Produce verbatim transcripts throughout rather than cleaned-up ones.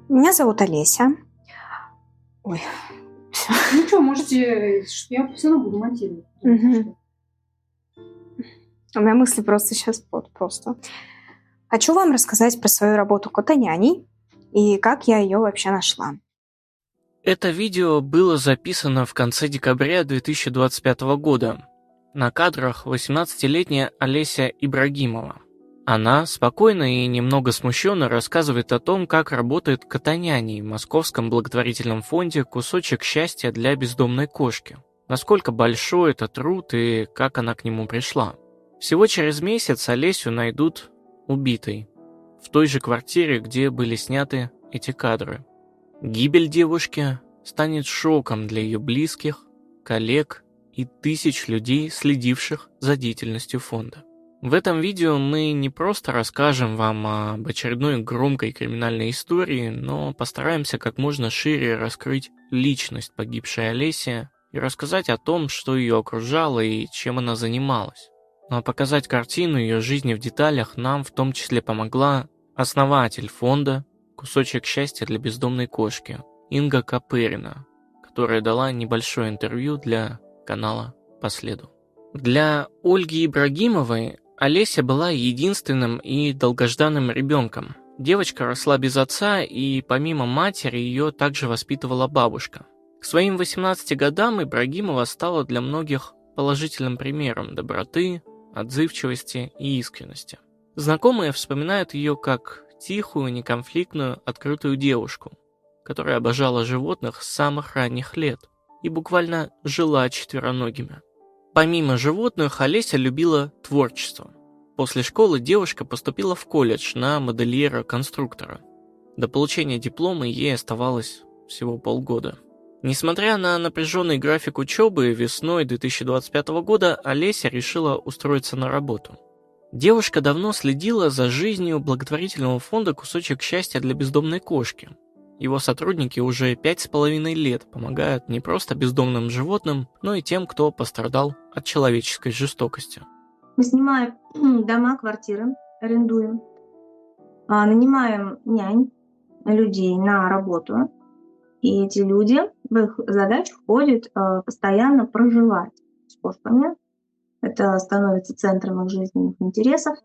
Меня зовут Олеся. Ой. Ну что, можете... Я все равно буду монтировать. Угу. У меня мысли просто сейчас вот просто. Хочу вам рассказать про свою работу кота-няней и как я ее вообще нашла. Это видео было записано в конце декабря две тысячи двадцать пятого года. На кадрах восемнадцатилетняя Олеся Ибрагимова. Она спокойно и немного смущенно рассказывает о том, как работает кота-няней в Московском благотворительном фонде «Кусочек счастья для бездомной кошки». Насколько большой это труд и как она к нему пришла. Всего через месяц Олесю найдут убитой в той же квартире, где были сняты эти кадры. Гибель девушки станет шоком для ее близких, коллег и тысяч людей, следивших за деятельностью фонда. В этом видео мы не просто расскажем вам об очередной громкой криминальной истории, но постараемся как можно шире раскрыть личность погибшей Олеси и рассказать о том, что ее окружало и чем она занималась. Ну а показать картину ее жизни в деталях нам в том числе помогла основатель фонда «Кусочек счастья для бездомной кошки» Инга Копырина, которая дала небольшое интервью для канала «По следу». Для Ольги Ибрагимовой Олеся была единственным и долгожданным ребенком. Девочка росла без отца, и помимо матери ее также воспитывала бабушка. К своим восемнадцати годам Ибрагимова стала для многих положительным примером доброты, отзывчивости и искренности. Знакомые вспоминают ее как тихую, неконфликтную, открытую девушку, которая обожала животных с самых ранних лет и буквально жила четвероногими. Помимо животных, Олеся любила творчество. После школы девушка поступила в колледж на модельера-конструктора. До получения диплома ей оставалось всего полгода. Несмотря на напряженный график учебы, весной две тысячи двадцать пятого года Олеся решила устроиться на работу. Девушка давно следила за жизнью благотворительного фонда «Кусочек счастья для бездомной кошки». Его сотрудники уже пять с половиной лет помогают не просто бездомным животным, но и тем, кто пострадал от человеческой жестокости. Мы снимаем дома, квартиры, арендуем, нанимаем нянь, людей на работу. И эти люди, в их задачу входит постоянно проживать с кошками. Это становится центром их жизненных интересов.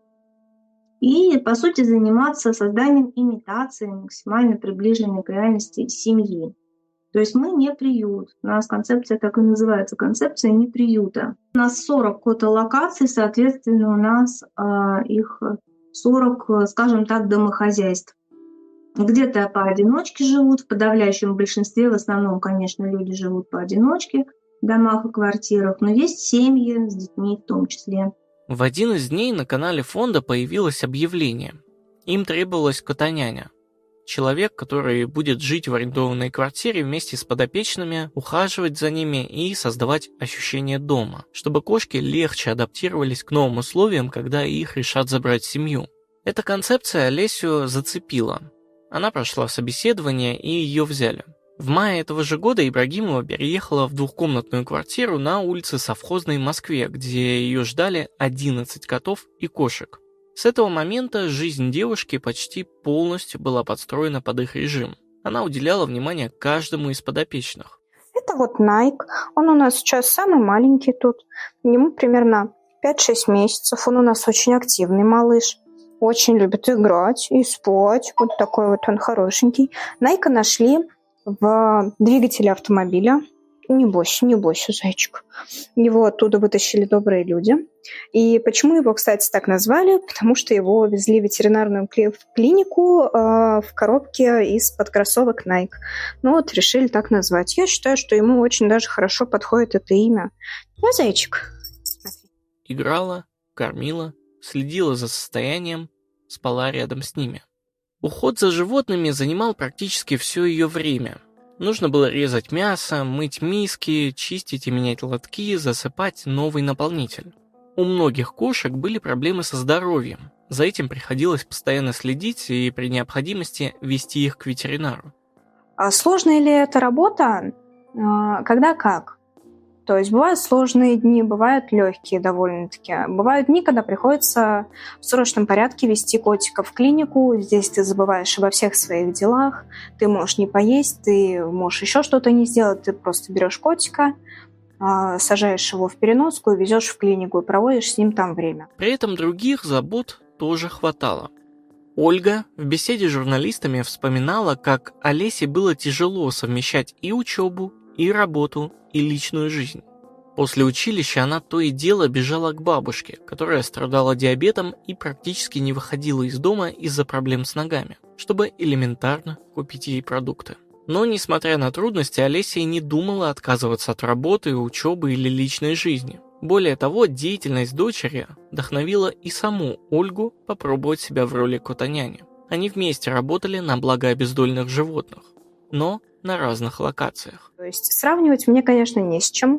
И, по сути, заниматься созданием имитации, максимально приближенной к реальности семьи. То есть мы не приют. У нас концепция так и называется, концепция не приюта. У нас сорок кота-локаций, соответственно, у нас э, их сорок, скажем так, домохозяйств. Где-то поодиночке живут, в подавляющем большинстве, в основном, конечно, люди живут поодиночке в домах и квартирах, но есть семьи с детьми в том числе. В один из дней на канале фонда появилось объявление. Им требовалась кота-няня. Человек, который будет жить в арендованной квартире вместе с подопечными, ухаживать за ними и создавать ощущение дома, чтобы кошки легче адаптировались к новым условиям, когда их решат забрать в семью. Эта концепция Олесю зацепила. Она прошла собеседование, и ее взяли. В мае этого же года Ибрагимова переехала в двухкомнатную квартиру на улице Совхозной в Москве, где ее ждали одиннадцать котов и кошек. С этого момента жизнь девушки почти полностью была подстроена под их режим. Она уделяла внимание каждому из подопечных. Это вот Найк. Он у нас сейчас самый маленький тут. Ему примерно пять-шесть месяцев. Он у нас очень активный малыш. Очень любит играть и спать. Вот такой вот он хорошенький. Найка нашли в двигателе автомобиля. Не бойся, не бойся, зайчик. Его оттуда вытащили добрые люди. И почему его, кстати, так назвали? Потому что его везли в ветеринарную клинику э, в коробке из-под кроссовок Nike. Ну вот, решили так назвать. Я считаю, что ему очень даже хорошо подходит это имя. Да, зайчик? Смотри. Играла, кормила, следила за состоянием, спала рядом с ними. Уход за животными занимал практически все ее время. Нужно было резать мясо, мыть миски, чистить и менять лотки, засыпать новый наполнитель. У многих кошек были проблемы со здоровьем. За этим приходилось постоянно следить и при необходимости вести их к ветеринару. А сложная ли эта работа? Когда как? То есть бывают сложные дни, бывают легкие довольно-таки. Бывают дни, когда приходится в срочном порядке вести котика в клинику. Здесь ты забываешь обо всех своих делах. Ты можешь не поесть, ты можешь еще что-то не сделать. Ты просто берешь котика, сажаешь его в переноску и везешь в клинику и проводишь с ним там время. При этом других забот тоже хватало. Ольга в беседе с журналистами вспоминала, как Олесе было тяжело совмещать и учебу, и работу, и личную жизнь. После училища она то и дело бежала к бабушке, которая страдала диабетом и практически не выходила из дома из-за проблем с ногами, чтобы элементарно купить ей продукты. Но, несмотря на трудности, Олеся и не думала отказываться от работы, учебы или личной жизни. Более того, деятельность дочери вдохновила и саму Ольгу попробовать себя в роли котоняни. Они вместе работали на благо обездоленных животных, но на разных локациях. То есть сравнивать мне, конечно, не с чем,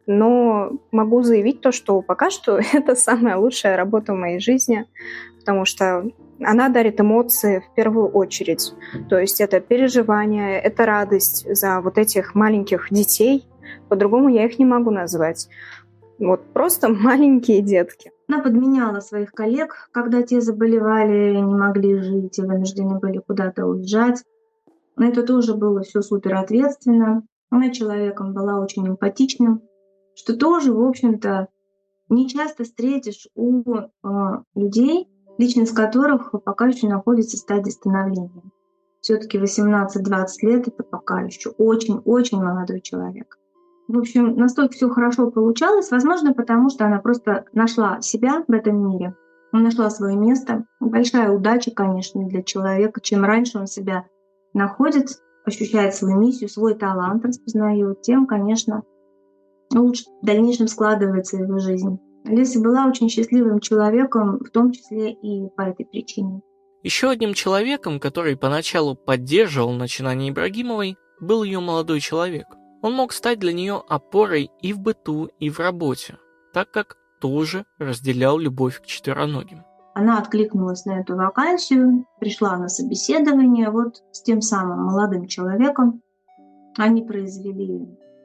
но могу заявить то, что пока что это самая лучшая работа в моей жизни, потому что она дарит эмоции в первую очередь. То есть это переживание, это радость за вот этих маленьких детей. По-другому я их не могу назвать. Вот просто маленькие детки. Она подменяла своих коллег, когда те заболевали, не могли жить и вынуждены были куда-то уезжать. Но это тоже было все супер ответственно. Она человеком была очень эмпатичным, что тоже, в общем-то, не часто встретишь у э, людей, личность которых пока еще находится в стадии становления. Все-таки восемнадцать-двадцать лет — это пока еще очень-очень молодой человек. В общем, настолько все хорошо получалось, возможно, потому что она просто нашла себя в этом мире, нашла свое место. Большая удача, конечно, для человека. Чем раньше он себя находит, ощущает свою миссию, свой талант распознает, тем, конечно, лучше в дальнейшем складывается его жизнь. Олеся была очень счастливым человеком, в том числе и по этой причине. Еще одним человеком, который поначалу поддерживал начинание Ибрагимовой, был ее молодой человек. Он мог стать для нее опорой и в быту, и в работе, так как тоже разделял любовь к четвероногим. Она откликнулась на эту вакансию, пришла на собеседование вот с тем самым молодым человеком. Они произвели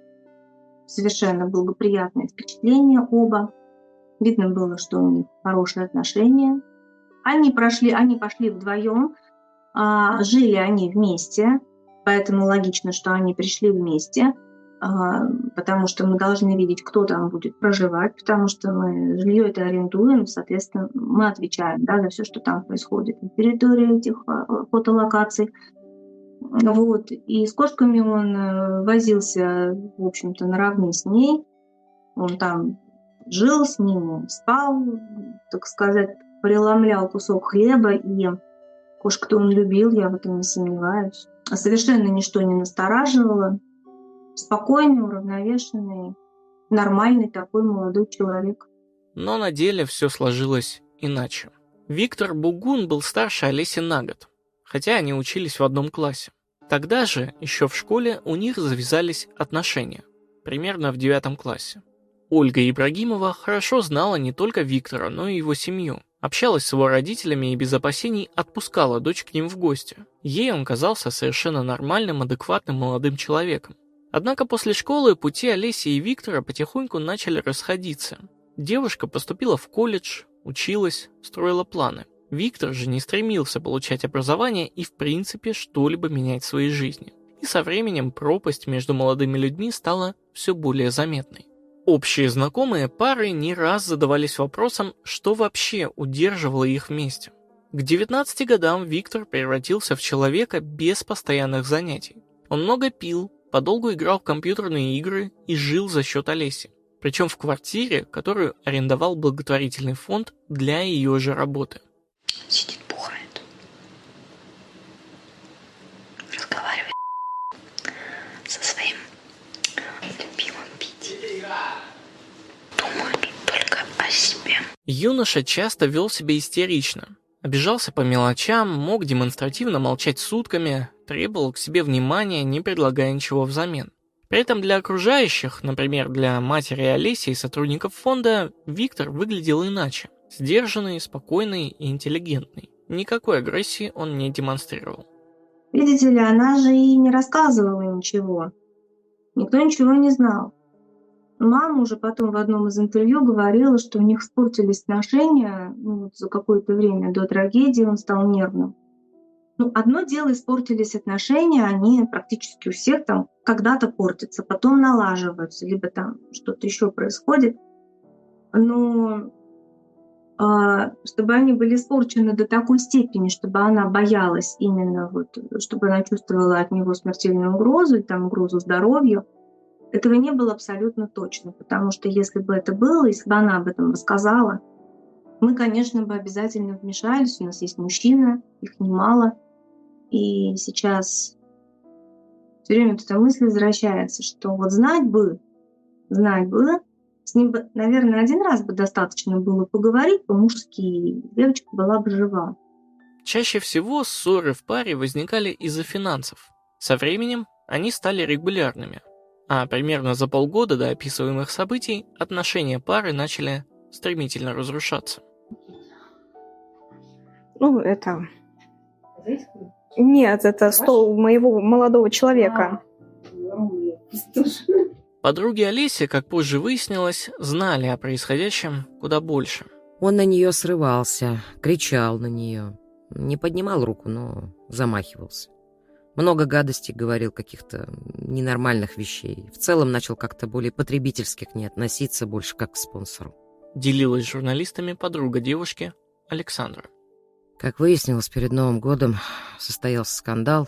совершенно благоприятное впечатление оба. Видно было, что у них хорошие отношения. Они прошли, они пошли вдвоем, а, жили они вместе, поэтому логично, что они пришли вместе, а, потому что мы должны видеть, кто там будет проживать, потому что мы жилье это арендуем, соответственно, мы отвечаем, да, за все, что там происходит на территории этих а, фотолокаций. Вот. И с кошками он возился, в общем-то, наравне с ней. Он там жил с ними, спал, так сказать, преломлял кусок хлеба, и кошек-то он любил, я в этом не сомневаюсь. А совершенно ничто не настораживало. Спокойный, уравновешенный, нормальный такой молодой человек. Но на деле все сложилось иначе. Виктор Бугун был старше Олеси на год, хотя они учились в одном классе. Тогда же, еще в школе, у них завязались отношения, примерно в девятом классе. Ольга Ибрагимова хорошо знала не только Виктора, но и его семью. Общалась с его родителями и без опасений отпускала дочь к ним в гости. Ей он казался совершенно нормальным, адекватным молодым человеком. Однако после школы пути Олеси и Виктора потихоньку начали расходиться. Девушка поступила в колледж, училась, строила планы. Виктор же не стремился получать образование и в принципе что-либо менять в своей жизни. И со временем пропасть между молодыми людьми стала все более заметной. Общие знакомые пары не раз задавались вопросом, что вообще удерживало их вместе. К девятнадцати годам Виктор превратился в человека без постоянных занятий. Он много пил, подолгу играл в компьютерные игры и жил за счет Олеси. Причем в квартире, которую арендовал благотворительный фонд для ее же работы. Сидит, бухает. Разговаривает со своим любимым Пити. Думает только о себе. Юноша часто вел себя истерично. Обижался по мелочам, мог демонстративно молчать сутками, требовал к себе внимания, не предлагая ничего взамен. При этом для окружающих, например, для матери Олеси и сотрудников фонда, Виктор выглядел иначе. Сдержанный, спокойный и интеллигентный. Никакой агрессии он не демонстрировал. Видите ли, она же и не рассказывала ничего. Никто ничего не знал. Мама уже потом в одном из интервью говорила, что у них испортились отношения ну, вот за какое-то время до трагедии, он стал нервным. Ну, одно дело, испортились отношения, они практически у всех там когда-то портятся, потом налаживаются, либо там что-то еще происходит. Но а, чтобы они были испорчены до такой степени, чтобы она боялась именно, вот, чтобы она чувствовала от него смертельную угрозу, там, угрозу здоровью, этого не было абсолютно точно, потому что если бы это было, если бы она об этом рассказала, мы, конечно, бы обязательно вмешались, у нас есть мужчина, их немало, и сейчас все время эта мысль возвращается, что вот знать бы, знать бы, с ним бы, наверное, один раз бы достаточно было поговорить по-мужски, и девочка была бы жива. Чаще всего ссоры в паре возникали из-за финансов. Со временем они стали регулярными, а примерно за полгода до описываемых событий отношения пары начали стремительно разрушаться. Ну, это... Нет, это стол моего молодого человека. Подруги Олеси, как позже выяснилось, знали о происходящем куда больше. Он на нее срывался, кричал на нее. Не поднимал руку, но замахивался. Много гадостей говорил, каких-то ненормальных вещей. В целом начал как-то более потребительски к ней относиться, больше как к спонсору. Делилась с журналистами подруга девушки Александра. Как выяснилось, перед Новым годом состоялся скандал.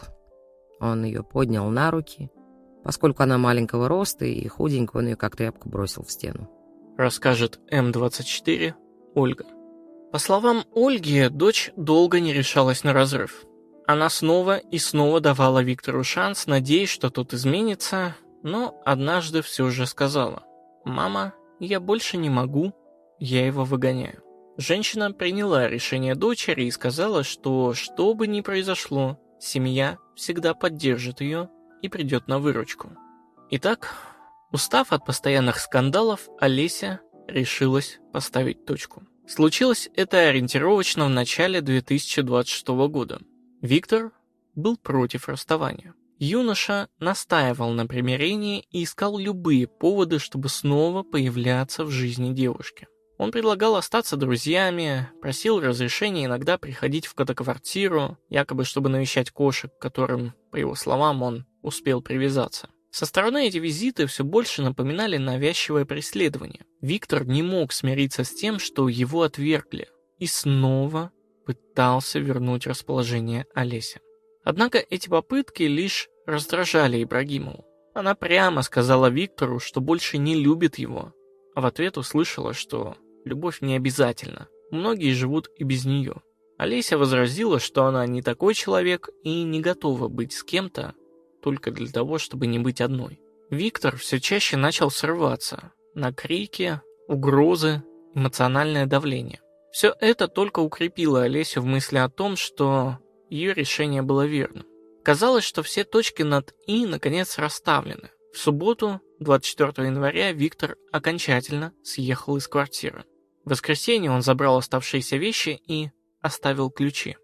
Он ее поднял на руки. Поскольку она маленького роста и худенькая, он ее как тряпку бросил в стену. Расскажет эм двадцать четыре Ольга. По словам Ольги, дочь долго не решалась на разрыв. Она снова и снова давала Виктору шанс, надеясь, что тот изменится, но однажды все же сказала: «Мама, я больше не могу, я его выгоняю». Женщина приняла решение дочери и сказала, что что бы ни произошло, семья всегда поддержит ее и придет на выручку. Итак, устав от постоянных скандалов, Олеся решилась поставить точку. Случилось это ориентировочно в начале две тысячи двадцать шестого года. Виктор был против расставания. Юноша настаивал на примирении и искал любые поводы, чтобы снова появляться в жизни девушки. Он предлагал остаться друзьями, просил разрешения иногда приходить в кота-квартиру, якобы чтобы навещать кошек, к которым, по его словам, он успел привязаться. Со стороны эти визиты все больше напоминали навязчивое преследование. Виктор не мог смириться с тем, что его отвергли, и снова пытался вернуть расположение Олеси. Однако эти попытки лишь раздражали Ибрагимову. Она прямо сказала Виктору, что больше не любит его, а в ответ услышала, что любовь не обязательна, многие живут и без нее. Олеся возразила, что она не такой человек и не готова быть с кем-то только для того, чтобы не быть одной. Виктор все чаще начал срываться на крики, угрозы, эмоциональное давление. Все это только укрепило Олесю в мысли о том, что ее решение было верным. Казалось, что все точки над «и» наконец расставлены. В субботу, двадцать четвёртого января, Виктор окончательно съехал из квартиры. В воскресенье он забрал оставшиеся вещи и оставил ключи.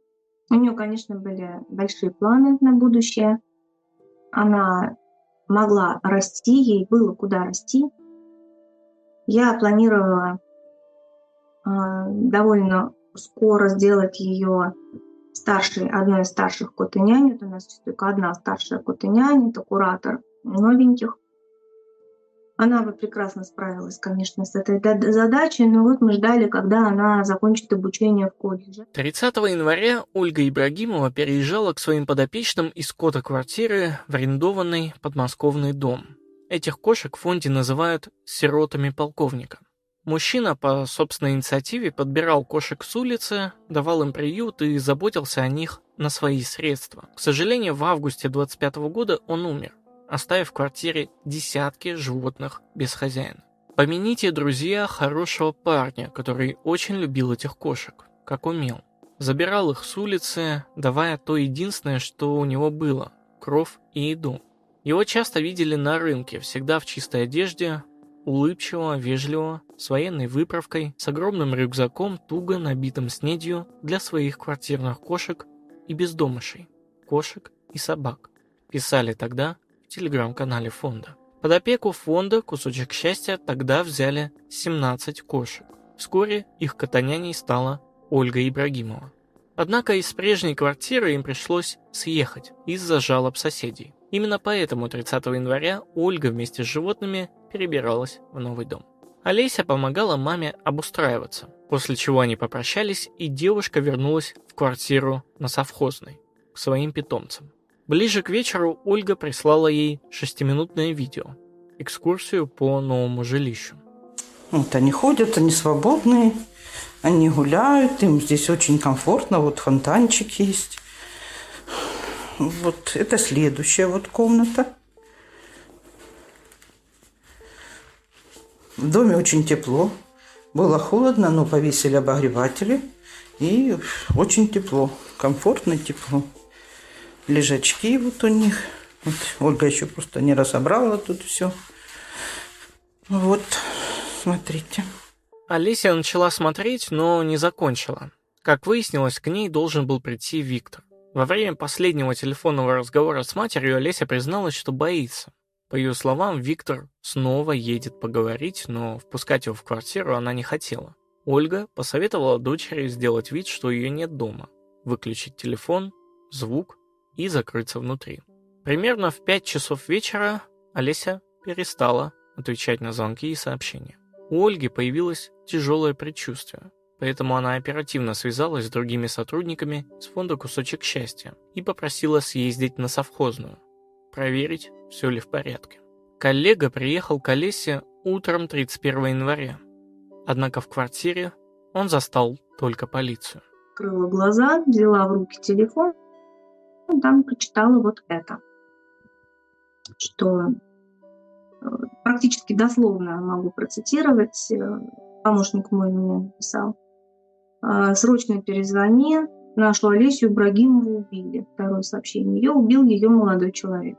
У нее, конечно, были большие планы на будущее. Она могла расти, ей было куда расти. Я планировала э, довольно скоро сделать ее старшей, одной из старших кот-и-нянь. У нас только одна старшая кот-и-нянь, это куратор новеньких. Она бы прекрасно справилась, конечно, с этой задачей, но вот мы ждали, когда она закончит обучение в колледже. тридцатого января Ольга Ибрагимова переезжала к своим подопечным из кота-квартиры в арендованный подмосковный дом. Этих кошек в фонде называют «сиротами полковника». Мужчина по собственной инициативе подбирал кошек с улицы, давал им приют и заботился о них на свои средства. К сожалению, в августе двадцать пятого года он умер, оставив в квартире десятки животных без хозяина. Помяните, друзья, хорошего парня, который очень любил этих кошек, как умел. Забирал их с улицы, давая то единственное, что у него было – кров и еду. Его часто видели на рынке, всегда в чистой одежде, улыбчивого, вежливого, с военной выправкой, с огромным рюкзаком, туго набитым снедью для своих квартирных кошек и бездомышей, кошек и собак, писали тогда в телеграм-канале фонда. Под опеку фонда «Кусочек счастья» тогда взяли семнадцать кошек. Вскоре их котоняней стала Ольга Ибрагимова. Однако из прежней квартиры им пришлось съехать из-за жалоб соседей. Именно поэтому тридцатого января Ольга вместе с животными перебиралась в новый дом. Олеся помогала маме обустраиваться, после чего они попрощались, и девушка вернулась в квартиру на Совхозной, к своим питомцам. Ближе к вечеру Ольга прислала ей шестиминутное видео, экскурсию по новому жилищу. Вот они ходят, они свободные, они гуляют, им здесь очень комфортно, вот фонтанчик есть. Вот это следующая вот комната. В доме очень тепло. Было холодно, но повесили обогреватели. И очень тепло. Комфортно, тепло. Лежачки вот у них. Вот Ольга еще просто не разобрала тут все. Вот, смотрите. Олеся начала смотреть, но не закончила. Как выяснилось, к ней должен был прийти Виктор. Во время последнего телефонного разговора с матерью Олеся призналась, что боится. По ее словам, Виктор снова едет поговорить, но впускать его в квартиру она не хотела. Ольга посоветовала дочери сделать вид, что ее нет дома, выключить телефон, звук и закрыться внутри. Примерно в пять часов вечера Олеся перестала отвечать на звонки и сообщения. У Ольги появилось тяжелое предчувствие, поэтому она оперативно связалась с другими сотрудниками с фонда «Кусочек счастья» и попросила съездить на Совхозную, проверить, все ли в порядке. Коллега приехал к Олесе утром тридцать первого января, однако в квартире он застал только полицию. Открыла глаза, взяла в руки телефон, и там прочитала вот это, что практически дословно могу процитировать, помощник мой мне написал. «Срочно перезвони, нашу Олесю Ибрагимову убили». Второе сообщение. Ее убил ее молодой человек.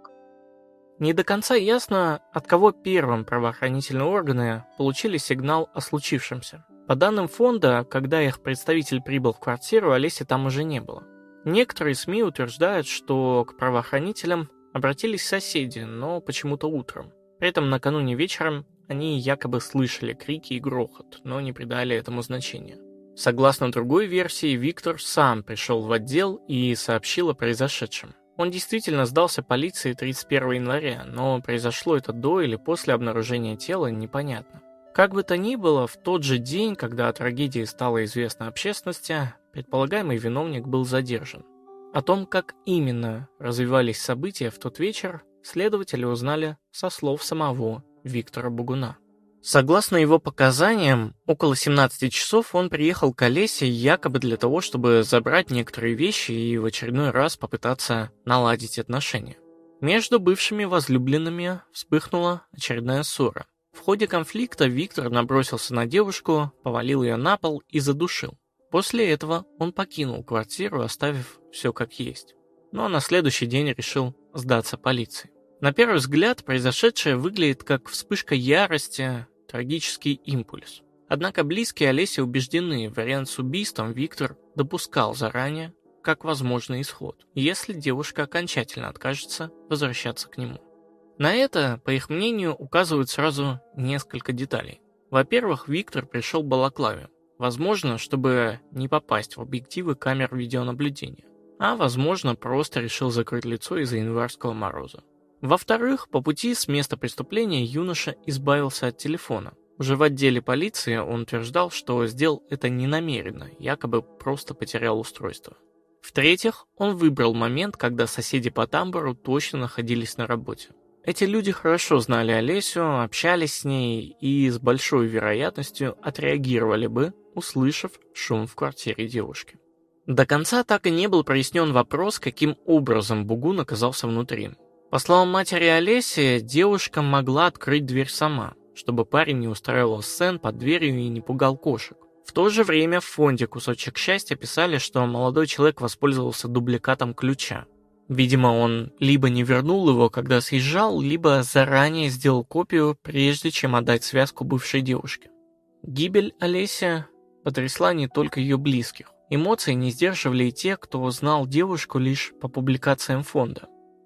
Не до конца ясно, от кого первым правоохранительные органы получили сигнал о случившемся. По данным фонда, когда их представитель прибыл в квартиру, Олеси там уже не было. Некоторые СМИ утверждают, что к правоохранителям обратились соседи, но почему-то утром. При этом накануне вечером они якобы слышали крики и грохот, но не придали этому значения. Согласно другой версии, Виктор сам пришел в отдел и сообщил о произошедшем. Он действительно сдался полиции тридцать первого января, но произошло это до или после обнаружения тела, непонятно. Как бы то ни было, в тот же день, когда о трагедии стало известно общественности, предполагаемый виновник был задержан. О том, как именно развивались события в тот вечер, следователи узнали со слов самого Виктора Бугуна. Согласно его показаниям, около семнадцати часов он приехал к Олесе якобы для того, чтобы забрать некоторые вещи и в очередной раз попытаться наладить отношения. Между бывшими возлюбленными вспыхнула очередная ссора. В ходе конфликта Виктор набросился на девушку, повалил ее на пол и задушил. После этого он покинул квартиру, оставив все как есть. Но на следующий день решил сдаться полиции. На первый взгляд, произошедшее выглядит как вспышка ярости, трагический импульс. Однако близкие Олеси убеждены, вариант с убийством Виктор допускал заранее, как возможный исход, если девушка окончательно откажется возвращаться к нему. На это, по их мнению, указывают сразу несколько деталей. Во-первых, Виктор пришел в балаклаве, возможно, чтобы не попасть в объективы камер видеонаблюдения, а возможно, просто решил закрыть лицо из-за январского мороза. Во-вторых, по пути с места преступления юноша избавился от телефона. Уже в отделе полиции он утверждал, что сделал это ненамеренно, якобы просто потерял устройство. В-третьих, он выбрал момент, когда соседи по тамбуру точно находились на работе. Эти люди хорошо знали Олесю, общались с ней и с большой вероятностью отреагировали бы, услышав шум в квартире девушки. До конца так и не был прояснен вопрос, каким образом Бугун оказался внутри. По словам матери Олеси, девушка могла открыть дверь сама, чтобы парень не устраивал сцен под дверью и не пугал кошек. В то же время в фонде «Кусочек счастья» писали, что молодой человек воспользовался дубликатом ключа. Видимо, он либо не вернул его, когда съезжал, либо заранее сделал копию, прежде чем отдать связку бывшей девушке. Гибель Олеси потрясла не только ее близких. Эмоции не сдерживали и те, кто знал девушку лишь по публикациям фонда.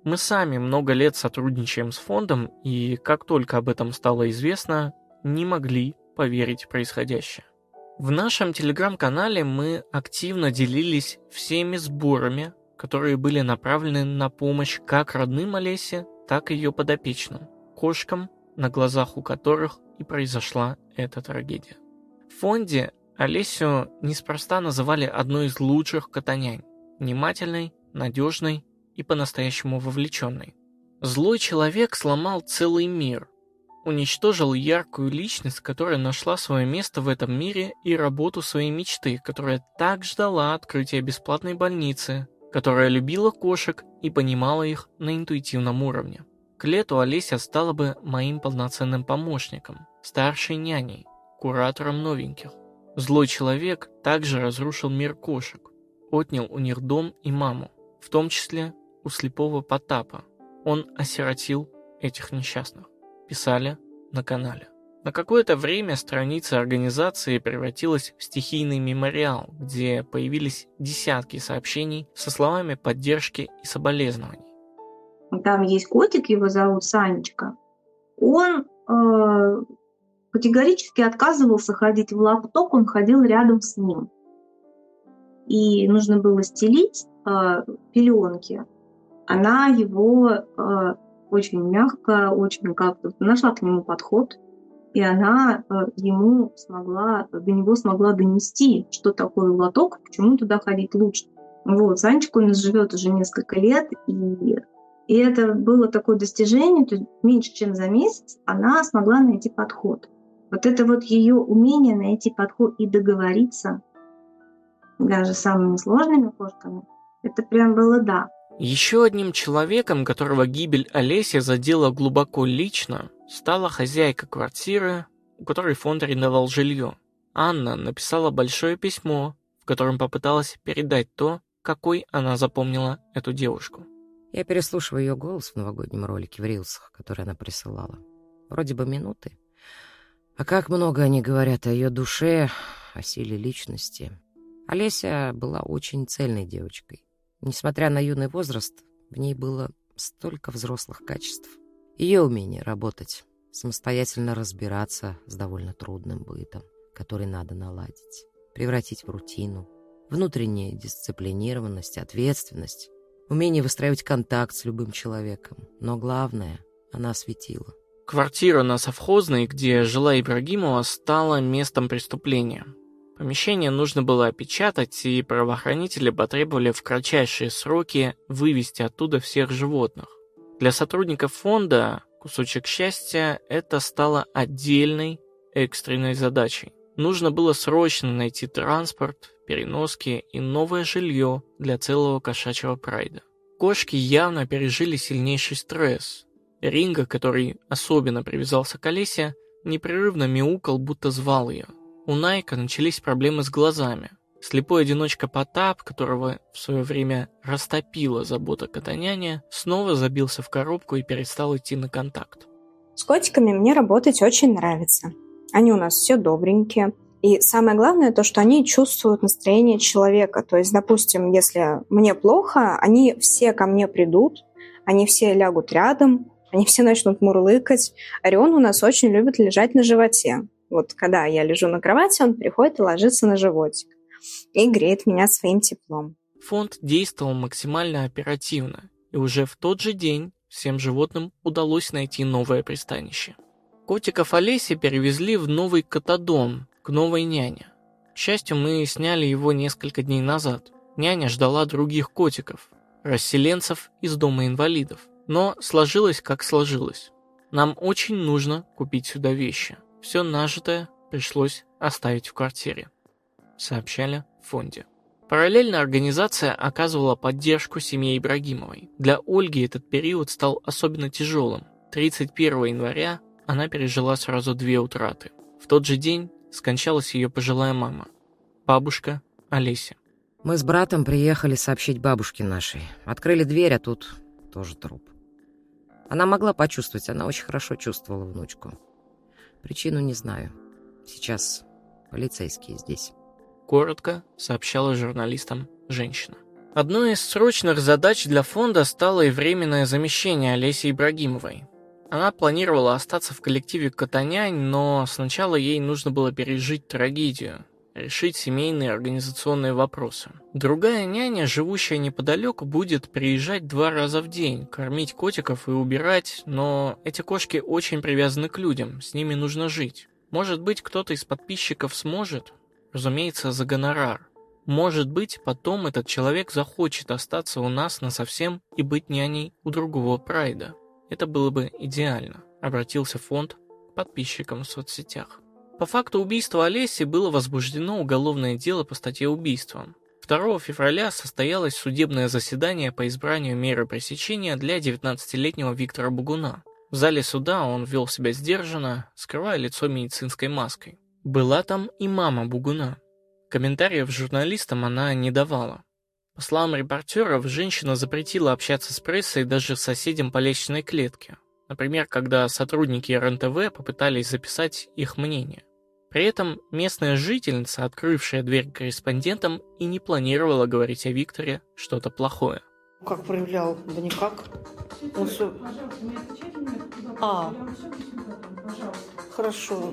Мы сами много лет сотрудничаем с фондом, и как только об этом стало известно, не могли поверить в происходящее. В нашем телеграм-канале мы активно делились всеми сборами, которые были направлены на помощь как родным Олесе, так и ее подопечным, кошкам, на глазах у которых и произошла эта трагедия. В фонде Олесю неспроста называли одной из лучших котонянь, внимательной, надежной и по-настоящему вовлеченной. Злой человек сломал целый мир, уничтожил яркую личность, которая нашла свое место в этом мире, и работу своей мечты, которая так ждала открытия бесплатной больницы, которая любила кошек и понимала их на интуитивном уровне. К лету Олеся стала бы моим полноценным помощником, старшей няней, куратором новеньких. Злой человек также разрушил мир кошек, отнял у них дом и маму, в том числе у слепого Потапа. Он осиротил этих несчастных. Писали на канале. На какое-то время страница организации превратилась в стихийный мемориал, где появились десятки сообщений со словами поддержки и соболезнований. Там есть котик, его зовут Санечка. Он э, категорически отказывался ходить в лаптоп, он ходил рядом с ним. И нужно было стелить э, пеленки. Она его э, очень мягко, очень как-то нашла к нему подход, и она э, ему смогла, до него смогла донести, что такое лоток, почему туда ходить лучше. Вот, Санечка у нас живет уже несколько лет, и, и это было такое достижение, то есть меньше чем за месяц она смогла найти подход. Вот это вот ее умение найти подход и договориться, даже с самыми сложными кошками, это прям было да. Еще одним человеком, которого гибель Олеси задела глубоко лично, стала хозяйка квартиры, у которой фонд арендовал жилье. Анна написала большое письмо, в котором попыталась передать то, какой она запомнила эту девушку. Я переслушиваю ее голос в новогоднем ролике в рилсах, который она присылала. Вроде бы минуты. А как много они говорят о ее душе, о силе личности. Олеся была очень цельной девочкой. Несмотря на юный возраст, в ней было столько взрослых качеств. Ее умение работать, самостоятельно разбираться с довольно трудным бытом, который надо наладить, превратить в рутину, внутренняя дисциплинированность, ответственность, умение выстраивать контакт с любым человеком. Но главное, она осветила. Квартира на Совхозной, где жила Ибрагимова, стала местом преступления. Помещение нужно было опечатать, и правоохранители потребовали в кратчайшие сроки вывести оттуда всех животных. Для сотрудников фонда «Кусочек счастья» это стало отдельной экстренной задачей. Нужно было срочно найти транспорт, переноски и новое жилье для целого кошачьего прайда. Кошки явно пережили сильнейший стресс. Ринго, который особенно привязался к Олесе, непрерывно мяукал, будто звал ее. У Найка начались проблемы с глазами. Слепой одиночка Потап, которого в свое время растопила забота котоняня, снова забился в коробку и перестал идти на контакт. С котиками мне работать очень нравится. Они у нас все добренькие. И самое главное то, что они чувствуют настроение человека. То есть, допустим, если мне плохо, они все ко мне придут, они все лягут рядом, они все начнут мурлыкать. Орион у нас очень любит лежать на животе. Вот когда я лежу на кровати, он приходит и ложится на животик и греет меня своим теплом. Фонд действовал максимально оперативно, и уже в тот же день всем животным удалось найти новое пристанище. Котиков Олеси перевезли в новый котодом к новой няне. К счастью, мы сняли его несколько дней назад. Няня ждала других котиков, расселенцев из дома инвалидов. Но сложилось, как сложилось. Нам очень нужно купить сюда вещи. Все нажитое пришлось оставить в квартире, сообщали в фонде. Параллельно организация оказывала поддержку семье Ибрагимовой. Для Ольги этот период стал особенно тяжелым. тридцать первого января она пережила сразу две утраты. В тот же день скончалась ее пожилая мама, бабушка Олеся. Мы с братом приехали сообщить бабушке нашей. Открыли дверь, а тут тоже труп. Она могла почувствовать, она очень хорошо чувствовала внучку. Причину не знаю. Сейчас полицейские здесь. Коротко сообщала журналистам женщина. Одной из срочных задач для фонда стало и временное замещение Олеси Ибрагимовой. Она планировала остаться в коллективе «Котонянь», но сначала ей нужно было пережить трагедию, решить семейные организационные вопросы. Другая няня, живущая неподалеку, будет приезжать два раза в день, кормить котиков и убирать, но эти кошки очень привязаны к людям, с ними нужно жить. Может быть, кто-то из подписчиков сможет? Разумеется, за гонорар. Может быть, потом этот человек захочет остаться у нас насовсем и быть няней у другого прайда. Это было бы идеально, обратился фонд к подписчикам в соцсетях. По факту убийства Олеси было возбуждено уголовное дело по статье убийства. второго февраля состоялось судебное заседание по избранию меры пресечения для девятнадцатилетнего Виктора Бугуна. В зале суда он вел себя сдержанно, скрывая лицо медицинской маской. Была там и мама Бугуна. Комментариев журналистам она не давала. По словам репортеров, женщина запретила общаться с прессой даже соседям по лестничной клетке. Например, когда сотрудники эр эн тэ вэ попытались записать их мнение. При этом местная жительница, открывшая дверь корреспондентам, и не планировала говорить о Викторе что-то плохое. Как проявлял? Да никак. Он все... А, хорошо.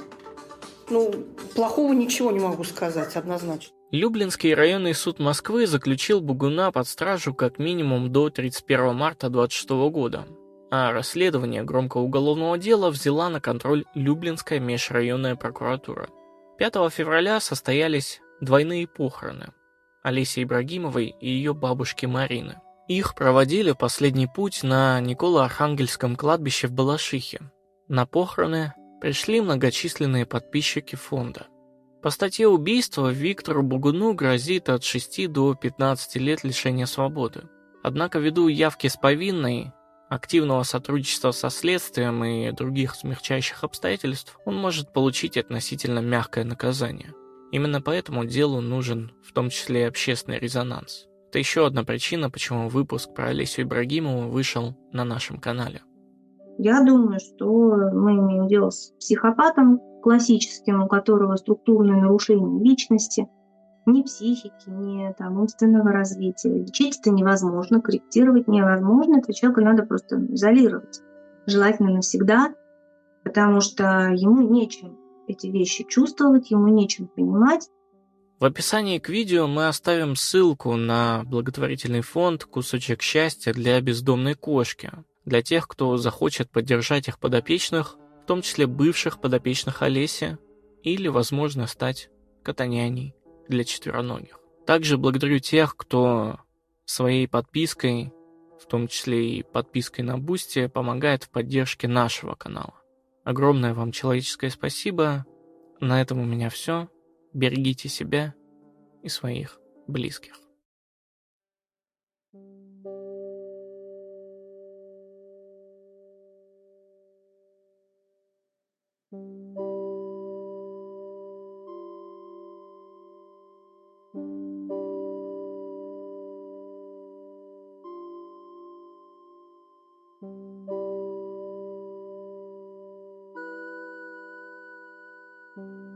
Ну, плохого ничего не могу сказать, однозначно. Люблинский районный суд Москвы заключил Бугуна под стражу как минимум до тридцать первого марта две тысячи двадцать шестого года, а расследование громкого уголовного дела взяла на контроль Люблинская межрайонная прокуратура. пятого февраля состоялись двойные похороны Олеси Ибрагимовой и ее бабушки Марины. Их проводили последний путь на Николо-Архангельском кладбище в Балашихе. На похороны пришли многочисленные подписчики фонда. По статье убийства Виктору Бугуну грозит от шести до пятнадцати лет лишения свободы. Однако ввиду явки с повинной, активного сотрудничества со следствием и других смягчающих обстоятельств, он может получить относительно мягкое наказание. Именно поэтому делу нужен в том числе и общественный резонанс. Это еще одна причина, почему выпуск про Олесю Ибрагимову вышел на нашем канале. Я думаю, что мы имеем дело с психопатом классическим, у которого структурные нарушения личности, ни психики, ни там, умственного развития. Лечить это невозможно, корректировать невозможно. Этого человека надо просто изолировать. Желательно навсегда, потому что ему нечем эти вещи чувствовать, ему нечем понимать. В описании к видео мы оставим ссылку на благотворительный фонд «Кусочек счастья» для бездомной кошки, для тех, кто захочет поддержать их подопечных, в том числе бывших подопечных Олеси, или, возможно, стать котоняней для четвероногих. Также благодарю тех, кто своей подпиской, в том числе и подпиской на Бусти, помогает в поддержке нашего канала. Огромное вам человеческое спасибо. На этом у меня все. Берегите себя и своих близких. Thank you.